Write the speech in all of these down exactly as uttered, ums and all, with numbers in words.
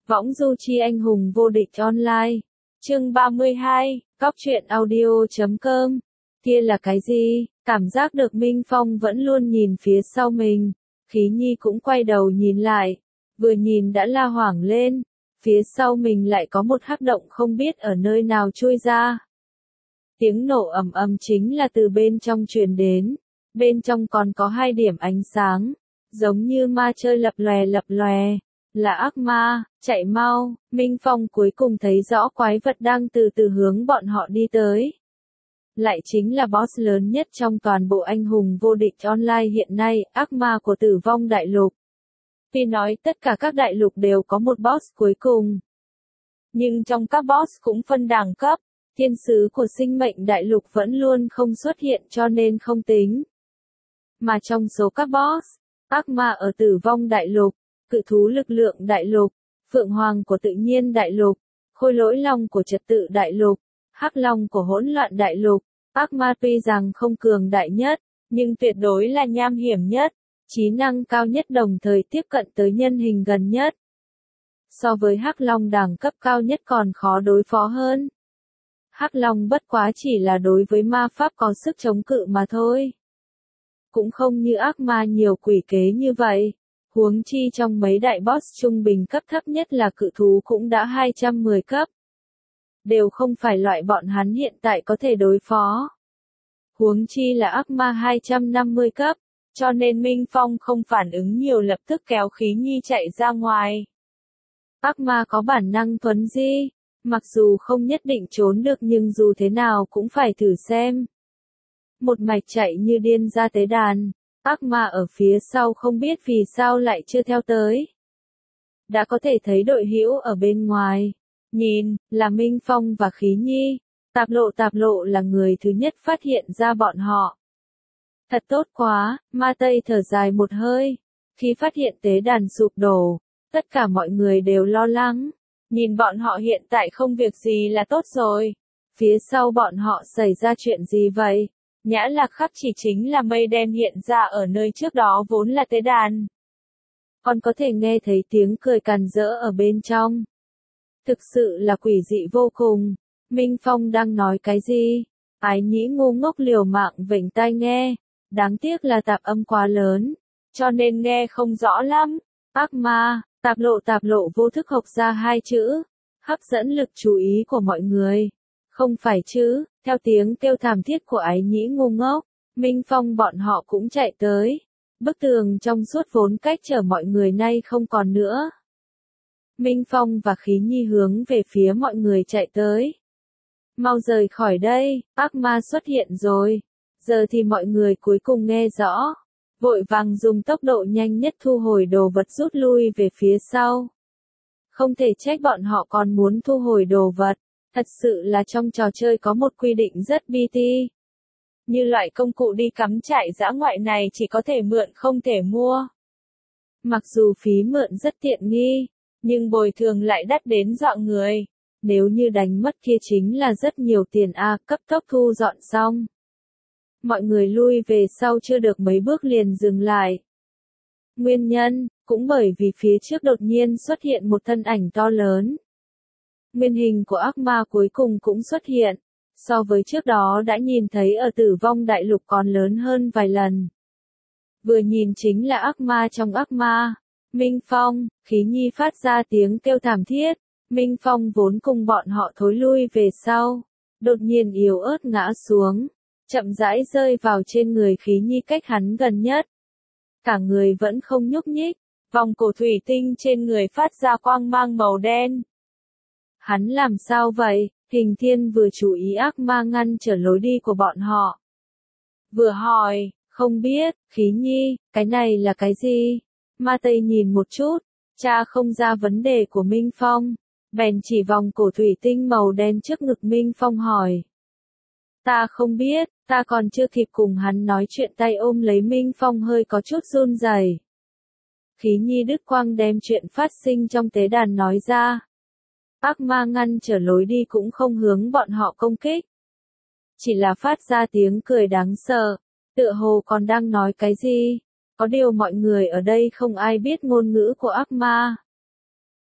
Võng du chi anh hùng vô địch online. Chương ba mươi hai, Cóc truyện audio chấm com. Kia là cái gì? Cảm giác được Minh Phong vẫn luôn nhìn phía sau mình. Khí Nhi cũng quay đầu nhìn lại. Vừa nhìn đã la hoảng lên. Phía sau mình lại có một hắc động không biết ở nơi nào chui ra. Tiếng nổ ầm ầm chính là từ bên trong truyền đến. Bên trong còn có hai điểm ánh sáng. Giống như ma chơi lập lòe lập lòe. Là ác ma, chạy mau. Minh Phong cuối cùng thấy rõ quái vật đang từ từ hướng bọn họ đi tới. Lại chính là boss lớn nhất trong toàn bộ anh hùng vô địch online hiện nay, ác ma của Tử Vong Đại Lục. Tuy nói tất cả các đại lục đều có một boss cuối cùng. Nhưng trong các boss cũng phân đẳng cấp, thiên sứ của sinh mệnh đại lục vẫn luôn không xuất hiện cho nên không tính. Mà trong số các boss, ác ma ở Tử Vong Đại Lục, cự thú lực lượng đại lục, phượng hoàng của tự nhiên đại lục, khôi lỗi long của trật tự đại lục, hắc long của hỗn loạn đại lục, ác ma tuy rằng không cường đại nhất, nhưng tuyệt đối là nham hiểm nhất, trí năng cao nhất đồng thời tiếp cận tới nhân hình gần nhất. So với hắc long đẳng cấp cao nhất còn khó đối phó hơn. Hắc long bất quá chỉ là đối với ma pháp có sức chống cự mà thôi. Cũng không như ác ma nhiều quỷ kế như vậy. Huống chi trong mấy đại boss trung bình cấp thấp nhất là cự thú cũng đã hai trăm mười cấp. Đều không phải loại bọn hắn hiện tại có thể đối phó. Huống chi là ác ma hai trăm năm mươi cấp, cho nên Minh Phong không phản ứng nhiều lập tức kéo Khí Nhi chạy ra ngoài. Ác ma có bản năng thuấn di, mặc dù không nhất định trốn được nhưng dù thế nào cũng phải thử xem. Một mạch chạy như điên ra tế đàn. Ác ma ở phía sau không biết vì sao lại chưa theo tới. Đã có thể thấy đội hữu ở bên ngoài. Nhìn, là Minh Phong và Khí Nhi. Tạp lộ tạp lộ là người thứ nhất phát hiện ra bọn họ. Thật tốt quá, ma Tây thở dài một hơi. Khi phát hiện tế đàn sụp đổ, tất cả mọi người đều lo lắng. Nhìn bọn họ hiện tại không việc gì là tốt rồi. Phía sau bọn họ xảy ra chuyện gì vậy? Nhã Lạc khắp chỉ chính là mây đen hiện ra ở nơi trước đó vốn là tế đàn. Còn có thể nghe thấy tiếng cười càn rỡ ở bên trong. Thực sự là quỷ dị vô cùng. Minh Phong đang nói cái gì? Ái Nhĩ ngu ngốc liều mạng vểnh tai nghe. Đáng tiếc là tạp âm quá lớn, cho nên nghe không rõ lắm. Ác ma, tạp lộ tạp lộ vô thức học ra hai chữ. Hấp dẫn lực chú ý của mọi người. Không phải chứ, theo tiếng kêu thảm thiết của Ái Nhĩ ngu ngốc, Minh Phong bọn họ cũng chạy tới. Bức tường trong suốt vốn cách trở mọi người nay không còn nữa. Minh Phong và Khí Nhi hướng về phía mọi người chạy tới. Mau rời khỏi đây, ác ma xuất hiện rồi. Giờ thì mọi người cuối cùng nghe rõ. Vội vàng dùng tốc độ nhanh nhất thu hồi đồ vật rút lui về phía sau. Không thể trách bọn họ còn muốn thu hồi đồ vật. Thật sự là trong trò chơi có một quy định rất bi ti. Như loại công cụ đi cắm trại dã ngoại này chỉ có thể mượn không thể mua. Mặc dù phí mượn rất tiện nghi, nhưng bồi thường lại đắt đến dọa người. Nếu như đánh mất kia chính là rất nhiều tiền a, cấp tốc thu dọn xong. Mọi người lui về sau chưa được mấy bước liền dừng lại. Nguyên nhân, cũng bởi vì phía trước đột nhiên xuất hiện một thân ảnh to lớn. Nguyên hình của ác ma cuối cùng cũng xuất hiện, so với trước đó đã nhìn thấy ở Tử Vong Đại Lục còn lớn hơn vài lần. Vừa nhìn chính là ác ma trong ác ma. Minh Phong, Khí Nhi phát ra tiếng kêu thảm thiết. Minh Phong vốn cùng bọn họ thối lui về sau, đột nhiên yếu ớt ngã xuống, chậm rãi rơi vào trên người Khí Nhi cách hắn gần nhất. Cả người vẫn không nhúc nhích, vòng cổ thủy tinh trên người phát ra quang mang màu đen. Hắn làm sao vậy? Hình Thiên vừa chú ý ác ma ngăn trở lối đi của bọn họ. Vừa hỏi, không biết, Khí Nhi, cái này là cái gì? Ma Tây nhìn một chút, tra không ra vấn đề của Minh Phong, bèn chỉ vòng cổ thủy tinh màu đen trước ngực Minh Phong hỏi. Ta không biết, ta còn chưa kịp cùng hắn nói chuyện tay ôm lấy Minh Phong hơi có chút run rẩy. Khí Nhi đứt quang đem chuyện phát sinh trong tế đàn nói ra. Ác ma ngăn trở lối đi cũng không hướng bọn họ công kích. Chỉ là phát ra tiếng cười đáng sợ, tựa hồ còn đang nói cái gì. Có điều mọi người ở đây không ai biết ngôn ngữ của ác ma.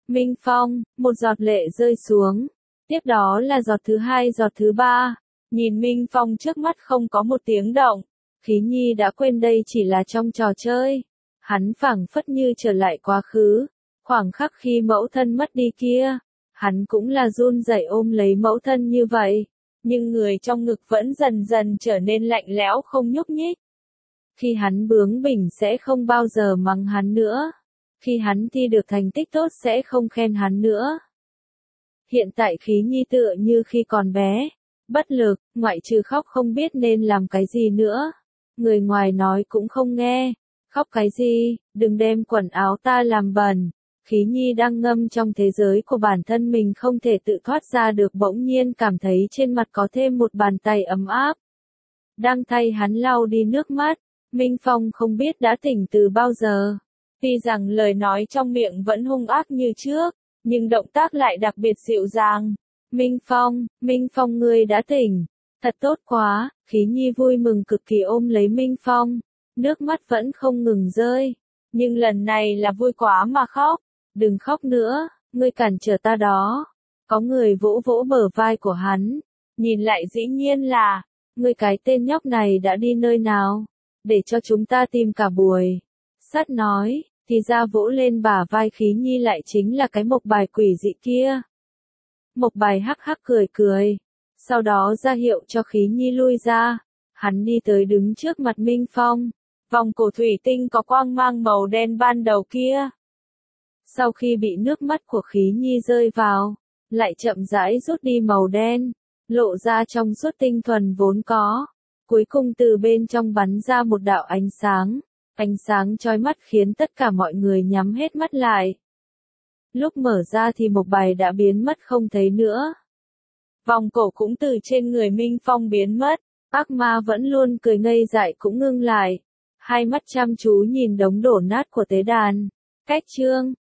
Minh Phong, một giọt lệ rơi xuống. Tiếp đó là giọt thứ hai, giọt thứ ba. Nhìn Minh Phong trước mắt không có một tiếng động. Khí Nhi đã quên đây chỉ là trong trò chơi. Hắn phảng phất như trở lại quá khứ. Khoảng khắc khi mẫu thân mất đi kia. Hắn cũng là run rẩy ôm lấy mẫu thân như vậy. Nhưng người trong ngực vẫn dần dần trở nên lạnh lẽo không nhúc nhích. Khi hắn bướng bỉnh sẽ không bao giờ mắng hắn nữa. Khi hắn thi được thành tích tốt sẽ không khen hắn nữa. Hiện tại Khí Nhi tựa như khi còn bé. Bất lực, ngoại trừ khóc không biết nên làm cái gì nữa. Người ngoài nói cũng không nghe. Khóc cái gì, đừng đem quần áo ta làm bẩn. Khí Nhi đang ngâm trong thế giới của bản thân mình không thể tự thoát ra được, bỗng nhiên cảm thấy trên mặt có thêm một bàn tay ấm áp. Đang thay hắn lau đi nước mắt. Minh Phong không biết đã tỉnh từ bao giờ. Tuy rằng lời nói trong miệng vẫn hung ác như trước, nhưng động tác lại đặc biệt dịu dàng. Minh Phong, Minh Phong ngươi đã tỉnh. Thật tốt quá, Khí Nhi vui mừng cực kỳ ôm lấy Minh Phong. Nước mắt vẫn không ngừng rơi. Nhưng lần này là vui quá mà khóc. Đừng khóc nữa, ngươi cản trở ta đó. Có người vỗ vỗ bờ vai của hắn. Nhìn lại dĩ nhiên là, ngươi cái tên nhóc này đã đi nơi nào? Để cho chúng ta tìm cả buổi. Sắt nói, thì ra vỗ lên bả vai Khí Nhi lại chính là cái Mộc Bài quỷ dị kia. Mộc Bài hắc hắc cười cười. Sau đó ra hiệu cho Khí Nhi lui ra. Hắn đi tới đứng trước mặt Minh Phong. Vòng cổ thủy tinh có quang mang màu đen ban đầu kia. Sau khi bị nước mắt của Khí Nhi rơi vào, lại chậm rãi rút đi màu đen, lộ ra trong suốt tinh thuần vốn có. Cuối cùng từ bên trong bắn ra một đạo ánh sáng. Ánh sáng chói mắt khiến tất cả mọi người nhắm hết mắt lại. Lúc mở ra thì Mộc Bài đã biến mất không thấy nữa. Vòng cổ cũng từ trên người Minh Phong biến mất. Ác ma vẫn luôn cười ngây dại cũng ngưng lại. Hai mắt chăm chú nhìn đống đổ nát của tế đàn. Cách chương